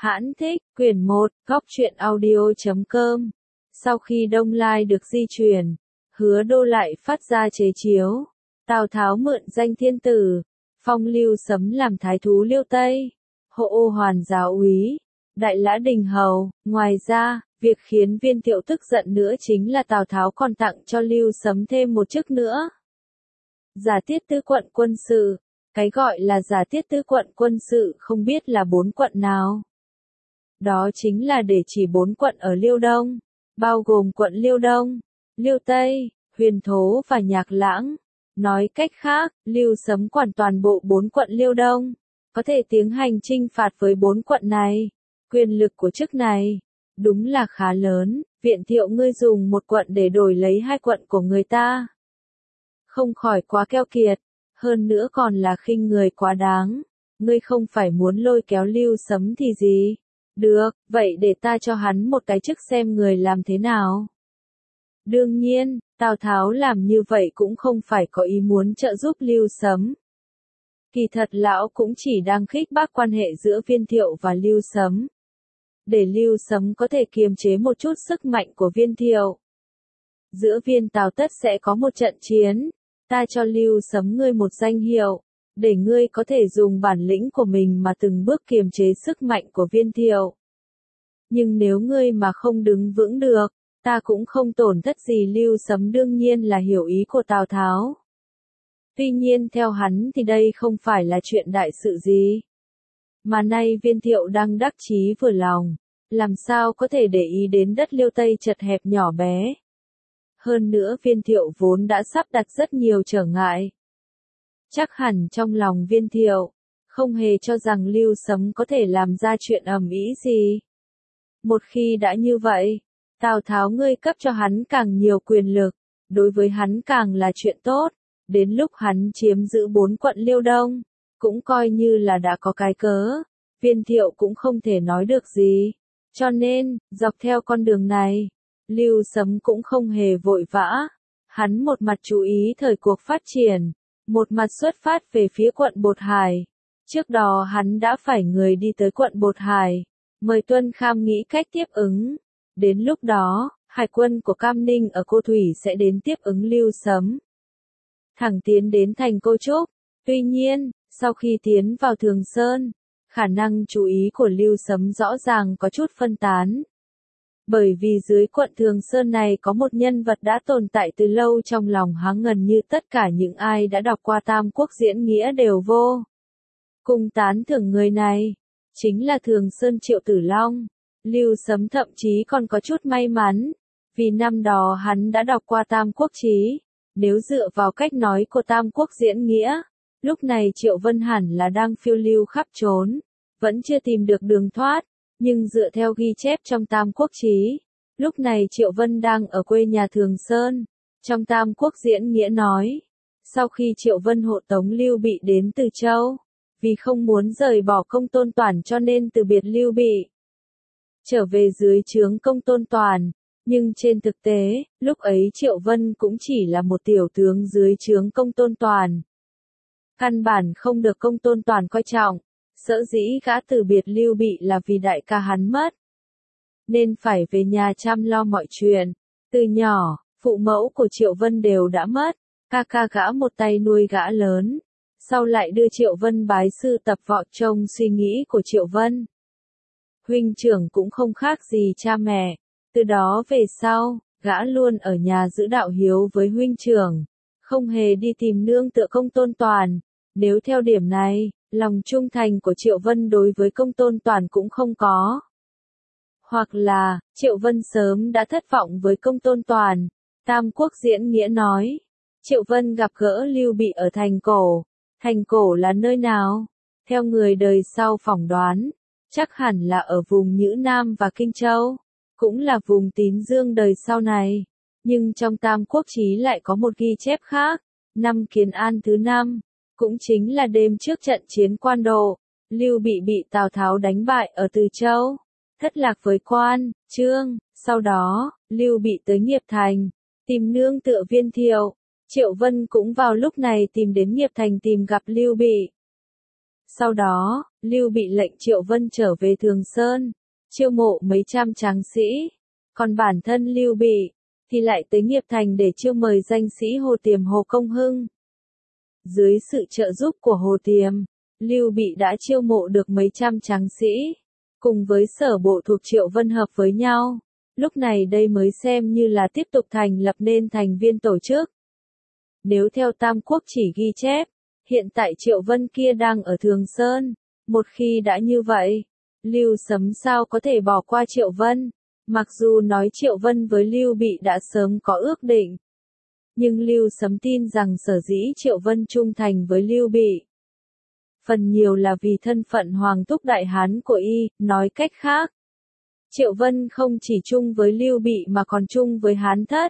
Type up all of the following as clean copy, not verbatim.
Hãn thích, quyển 1, góc truyện audio.com. Sau khi Đông Lai được di chuyển, Hứa Đô lại phát ra chế chiếu. Tào Tháo mượn danh thiên tử, phong Lưu Sấm làm thái thú Liêu Tây, hộ ô hoàn giáo úy, đại lã đình hầu. Ngoài ra, việc khiến Viên Thiệu tức giận nữa chính là Tào Tháo còn tặng cho Lưu Sấm thêm một chức nữa. Giả tiết tứ quận quân sự. Cái gọi là giả tiết tứ quận quân sự không biết là 4 quận nào. Đó chính là để chỉ 4 quận ở Liêu Đông, bao gồm quận Liêu Đông, Liêu Tây, Huyền Thố và Nhạc Lãng. Nói cách khác, Lưu Sấm quản toàn bộ 4 quận Liêu Đông, có thể tiến hành chinh phạt với 4 quận này. Quyền lực của chức này, đúng là khá lớn. Viện Thiệu ngươi dùng một quận để đổi lấy 2 quận của người ta. Không khỏi quá keo kiệt, hơn nữa còn là khinh người quá đáng. Ngươi không phải muốn lôi kéo Lưu Sấm thì gì? Được, vậy để ta cho hắn một cái chức xem người làm thế nào. Đương nhiên, Tào Tháo làm như vậy cũng không phải có ý muốn trợ giúp Lưu Sấm. Kỳ thật lão cũng chỉ đang khích bác quan hệ giữa Viên Thiệu và Lưu Sấm. Để Lưu Sấm có thể kiềm chế một chút sức mạnh của Viên Thiệu. Giữa Viên Tào tất sẽ có một trận chiến. Ta cho Lưu Sấm ngươi một danh hiệu, để ngươi có thể dùng bản lĩnh của mình mà từng bước kiềm chế sức mạnh của Viên Thiệu. Nhưng nếu ngươi mà không đứng vững được, ta cũng không tổn thất gì. Lưu Sấm đương nhiên là hiểu ý của Tào Tháo. Tuy nhiên theo hắn thì đây không phải là chuyện đại sự gì. Mà nay Viên Thiệu đang đắc chí vừa lòng, làm sao có thể để ý đến đất Liêu Tây chật hẹp nhỏ bé. Hơn nữa Viên Thiệu vốn đã sắp đặt rất nhiều trở ngại. Chắc hẳn trong lòng Viên Thiệu, không hề cho rằng Lưu Sấm có thể làm ra chuyện ầm ĩ gì. Một khi đã như vậy, Tào Tháo ngươi cấp cho hắn càng nhiều quyền lực, đối với hắn càng là chuyện tốt. Đến lúc hắn chiếm giữ 4 quận Liêu Đông, cũng coi như là đã có cái cớ. Viên Thiệu cũng không thể nói được gì. Cho nên, dọc theo con đường này, Lưu Sấm cũng không hề vội vã. Hắn một mặt chú ý thời cuộc phát triển, một mặt xuất phát về phía quận Bột Hải. Trước đó hắn đã phải người đi tới quận Bột Hải, mời Tuân Kham nghĩ cách tiếp ứng. Đến lúc đó, hải quân của Cam Ninh ở Cô Thủy sẽ đến tiếp ứng Lưu Sấm, thẳng tiến đến thành Cô Trúc. Tuy nhiên, sau khi tiến vào Thường Sơn, khả năng chú ý của Lưu Sấm rõ ràng có chút phân tán. Bởi vì dưới quận Thường Sơn này có một nhân vật đã tồn tại từ lâu trong lòng hắn, gần như tất cả những ai đã đọc qua Tam Quốc diễn nghĩa đều vô cùng tán thưởng người này, chính là Thường Sơn Triệu Tử Long. Lưu Sấm thậm chí còn có chút may mắn, vì năm đó hắn đã đọc qua Tam Quốc chí. Nếu dựa vào cách nói của Tam Quốc diễn nghĩa, lúc này Triệu Vân hẳn là đang phiêu lưu khắp trốn, vẫn chưa tìm được đường thoát. Nhưng dựa theo ghi chép trong Tam Quốc chí, lúc này Triệu Vân đang ở quê nhà Thường Sơn. Trong Tam Quốc diễn nghĩa nói, sau khi Triệu Vân hộ tống Lưu Bị đến Từ Châu, vì không muốn rời bỏ Công Tôn Toản cho nên từ biệt Lưu Bị, trở về dưới trướng Công Tôn Toản. Nhưng trên thực tế, lúc ấy Triệu Vân cũng chỉ là một tiểu tướng dưới trướng Công Tôn Toản. Căn bản không được Công Tôn Toản coi trọng. Sở dĩ gã từ biệt Lưu Bị là vì đại ca hắn mất, nên phải về nhà chăm lo mọi chuyện. Từ nhỏ, phụ mẫu của Triệu Vân đều đã mất, ca ca gã một tay nuôi gã lớn, sau lại đưa Triệu Vân bái sư tập võ. Trong suy nghĩ của Triệu Vân, huynh trưởng cũng không khác gì cha mẹ. Từ đó về sau, gã luôn ở nhà giữ đạo hiếu với huynh trưởng, không hề đi tìm nương tựa Công Tôn Toản. Nếu theo điểm này, lòng trung thành của Triệu Vân đối với Công Tôn Toản cũng không có. Hoặc là, Triệu Vân sớm đã thất vọng với Công Tôn Toản. Tam Quốc diễn nghĩa nói, Triệu Vân gặp gỡ Lưu Bị ở Thành Cổ. Thành Cổ là nơi nào? Theo người đời sau phỏng đoán, chắc hẳn là ở vùng Nhữ Nam và Kinh Châu, cũng là vùng Tín Dương đời sau này. Nhưng trong Tam Quốc chí lại có một ghi chép khác. Năm Kiến An thứ 5, cũng chính là đêm trước trận chiến Quan Độ, Lưu Bị bị Tào Tháo đánh bại ở Từ Châu, thất lạc với Quan, Trương. Sau đó, Lưu Bị tới Nghiệp Thành, tìm nương tựa Viên Thiệu. Triệu Vân cũng vào lúc này tìm đến Nghiệp Thành tìm gặp Lưu Bị. Sau đó, Lưu Bị lệnh Triệu Vân trở về Thường Sơn, chiêu mộ mấy trăm tráng sĩ, còn bản thân Lưu Bị thì lại tới Nghiệp Thành để chiêu mời danh sĩ Hồ Tiềm Hồ Công Hưng. Dưới sự trợ giúp của Hồ Tiềm, Lưu Bị đã chiêu mộ được mấy trăm tráng sĩ, cùng với sở bộ thuộc Triệu Vân hợp với nhau. Lúc này đây mới xem như là tiếp tục thành lập nên thành viên tổ chức. Nếu theo Tam Quốc chỉ ghi chép, hiện tại Triệu Vân kia đang ở Thường Sơn. Một khi đã như vậy, Lưu Sấm sao có thể bỏ qua Triệu Vân? Mặc dù nói Triệu Vân với Lưu Bị đã sớm có ước định, nhưng Lưu Sấm tin rằng sở dĩ Triệu Vân trung thành với Lưu Bị, phần nhiều là vì thân phận Hoàng Thúc Đại Hán của y, nói cách khác. Triệu Vân không chỉ chung với Lưu Bị mà còn chung với Hán Thất.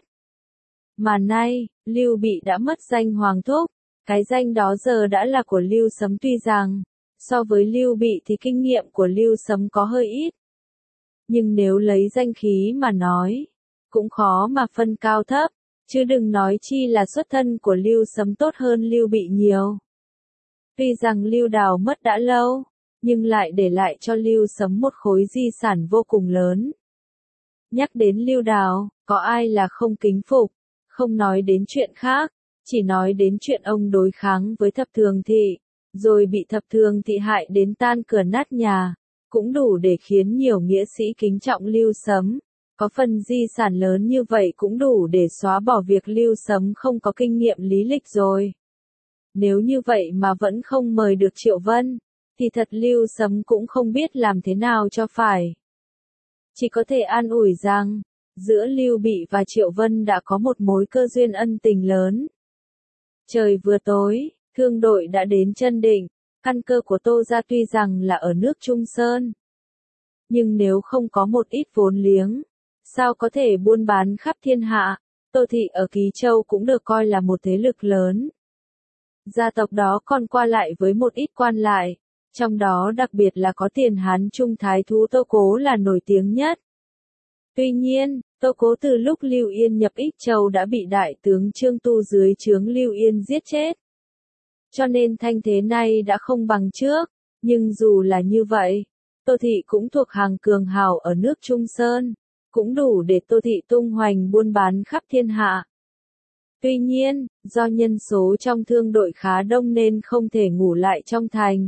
Mà nay, Lưu Bị đã mất danh Hoàng Thúc, cái danh đó giờ đã là của Lưu Sấm, tuy rằng, so với Lưu Bị thì kinh nghiệm của Lưu Sấm có hơi ít. Nhưng nếu lấy danh khí mà nói, cũng khó mà phân cao thấp, chứ đừng nói chi là xuất thân của Lưu Sấm tốt hơn Lưu Bị nhiều. Tuy rằng Lưu Đào mất đã lâu, nhưng lại để lại cho Lưu Sấm một khối di sản vô cùng lớn. Nhắc đến Lưu Đào, có ai là không kính phục, không nói đến chuyện khác, chỉ nói đến chuyện ông đối kháng với Thập Thường Thị, rồi bị Thập Thường Thị hại đến tan cửa nát nhà, cũng đủ để khiến nhiều nghĩa sĩ kính trọng Lưu Sấm. Có phần di sản lớn như vậy cũng đủ để xóa bỏ việc Lưu Sấm không có kinh nghiệm lý lịch rồi. Nếu như vậy mà vẫn không mời được Triệu Vân, thì thật Lưu Sấm cũng không biết làm thế nào cho phải. Chỉ có thể an ủi rằng, giữa Lưu Bị và Triệu Vân đã có một mối cơ duyên ân tình lớn. Trời vừa tối, thương đội đã đến chân định, căn cơ của Tô gia tuy rằng là ở nước Trung Sơn. Nhưng nếu không có một ít vốn liếng, sao có thể buôn bán khắp thiên hạ? Tô thị ở Ký Châu cũng được coi là một thế lực lớn. Gia tộc đó còn qua lại với một ít quan lại, trong đó đặc biệt là có tiền Hán Trung Thái thú Tô Cố là nổi tiếng nhất. Tuy nhiên, Tô Cố từ lúc Lưu Yên nhập Ích Châu đã bị đại tướng Trương Tu dưới trướng Lưu Yên giết chết. Cho nên thanh thế này đã không bằng trước, nhưng dù là như vậy, Tô thị cũng thuộc hàng cường hào ở nước Trung Sơn, cũng đủ để Tô thị tung hoành buôn bán khắp thiên hạ. Tuy nhiên, do nhân số trong thương đội khá đông nên không thể ngủ lại trong thành.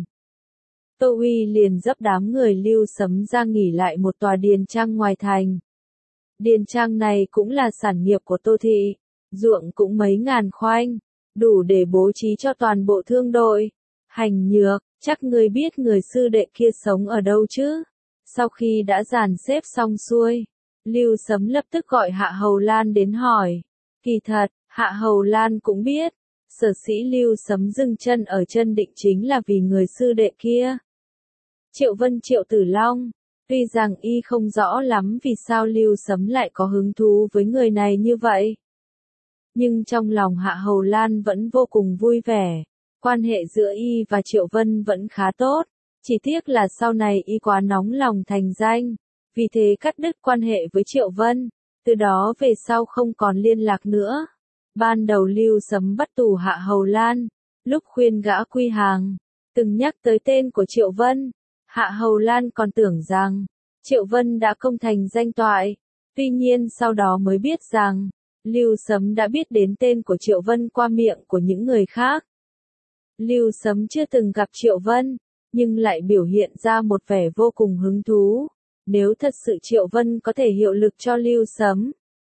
Tô Uy liền dấp đám người Lưu Sấm ra nghỉ lại một tòa điền trang ngoài thành. Điền trang này cũng là sản nghiệp của Tô thị, ruộng cũng mấy ngàn khoanh, đủ để bố trí cho toàn bộ thương đội. Hành Nhược, chắc ngươi biết người sư đệ kia sống ở đâu chứ? Sau khi đã dàn xếp xong xuôi, Lưu Sấm lập tức gọi Hạ Hầu Lan đến hỏi. Kỳ thật, Hạ Hầu Lan cũng biết, sở dĩ Lưu Sấm dừng chân ở chân định chính là vì người sư đệ kia. Triệu Vân Triệu Tử Long, tuy rằng y không rõ lắm vì sao Lưu Sấm lại có hứng thú với người này như vậy. Nhưng trong lòng Hạ Hầu Lan vẫn vô cùng vui vẻ, quan hệ giữa y và Triệu Vân vẫn khá tốt, chỉ tiếc là sau này y quá nóng lòng thành danh, vì thế cắt đứt quan hệ với Triệu Vân, từ đó về sau không còn liên lạc nữa. Ban đầu Lưu Sấm bắt tù Hạ Hầu Lan, lúc khuyên gã quy hàng, từng nhắc tới tên của Triệu Vân. Hạ Hầu Lan còn tưởng rằng, Triệu Vân đã công thành danh toại, tuy nhiên sau đó mới biết rằng, Lưu Sấm đã biết đến tên của Triệu Vân qua miệng của những người khác. Lưu Sấm chưa từng gặp Triệu Vân, nhưng lại biểu hiện ra một vẻ vô cùng hứng thú, nếu thật sự Triệu Vân có thể hiệu lực cho Lưu Sấm.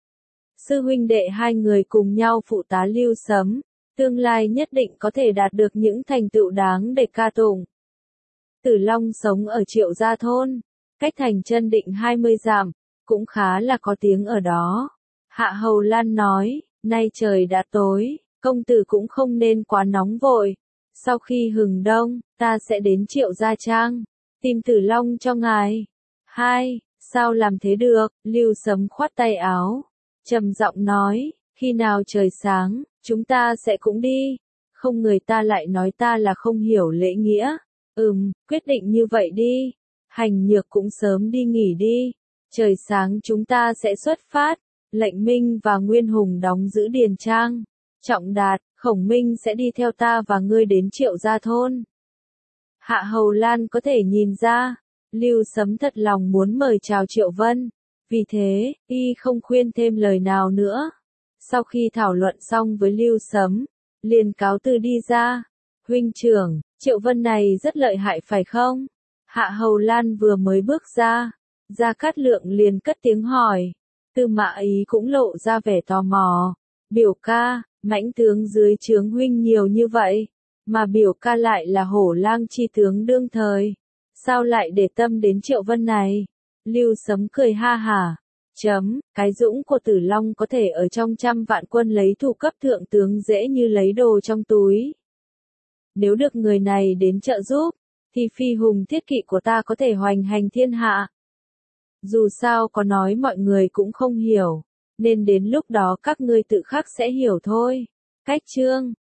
Sư huynh đệ hai người cùng nhau phụ tá Lưu Sấm, tương lai nhất định có thể đạt được những thành tựu đáng để ca tụng. Tử Long sống ở Triệu Gia Thôn, cách thành chân định 20 dặm, cũng khá là có tiếng ở đó. Hạ Hầu Lan nói, nay trời đã tối, công tử cũng không nên quá nóng vội. Sau khi hừng đông, ta sẽ đến Triệu Gia Trang, tìm Tử Long cho ngài. Hai, sao làm thế được? Lưu Sấm khoát tay áo, trầm giọng nói, khi nào trời sáng, chúng ta sẽ cũng đi. Không người ta lại nói ta là không hiểu lễ nghĩa. Quyết định như vậy đi. Hành Nhược cũng sớm đi nghỉ đi. Trời sáng chúng ta sẽ xuất phát. Lệnh Minh và Nguyên Hùng đóng giữ điền trang. Trọng Đạt, Khổng Minh sẽ đi theo ta và ngươi đến Triệu Gia Thôn. Hạ Hầu Lan có thể nhìn ra, Lưu Sấm thật lòng muốn mời chào Triệu Vân, vì thế, y không khuyên thêm lời nào nữa. Sau khi thảo luận xong với Lưu Sấm, liền cáo từ đi ra. Huynh trưởng, Triệu Vân này rất lợi hại phải không? Hạ Hầu Lan vừa mới bước ra, Gia Cát Lượng liền cất tiếng hỏi. Tư Mã Ý cũng lộ ra vẻ tò mò. Biểu ca, mãnh tướng dưới trướng huynh nhiều như vậy, mà biểu ca lại là Hổ Lang chi tướng đương thời. Sao lại để tâm đến Triệu Vân này? Lưu Sấm cười ha hả. Cái dũng của Tử Long có thể ở trong 100 vạn quân lấy thủ cấp thượng tướng dễ như lấy đồ trong túi. Nếu được người này đến trợ giúp, thì phi hùng thiết kỵ của ta có thể hoành hành thiên hạ. Dù sao có nói mọi người cũng không hiểu, nên đến lúc đó các ngươi tự khắc sẽ hiểu thôi. Cách chương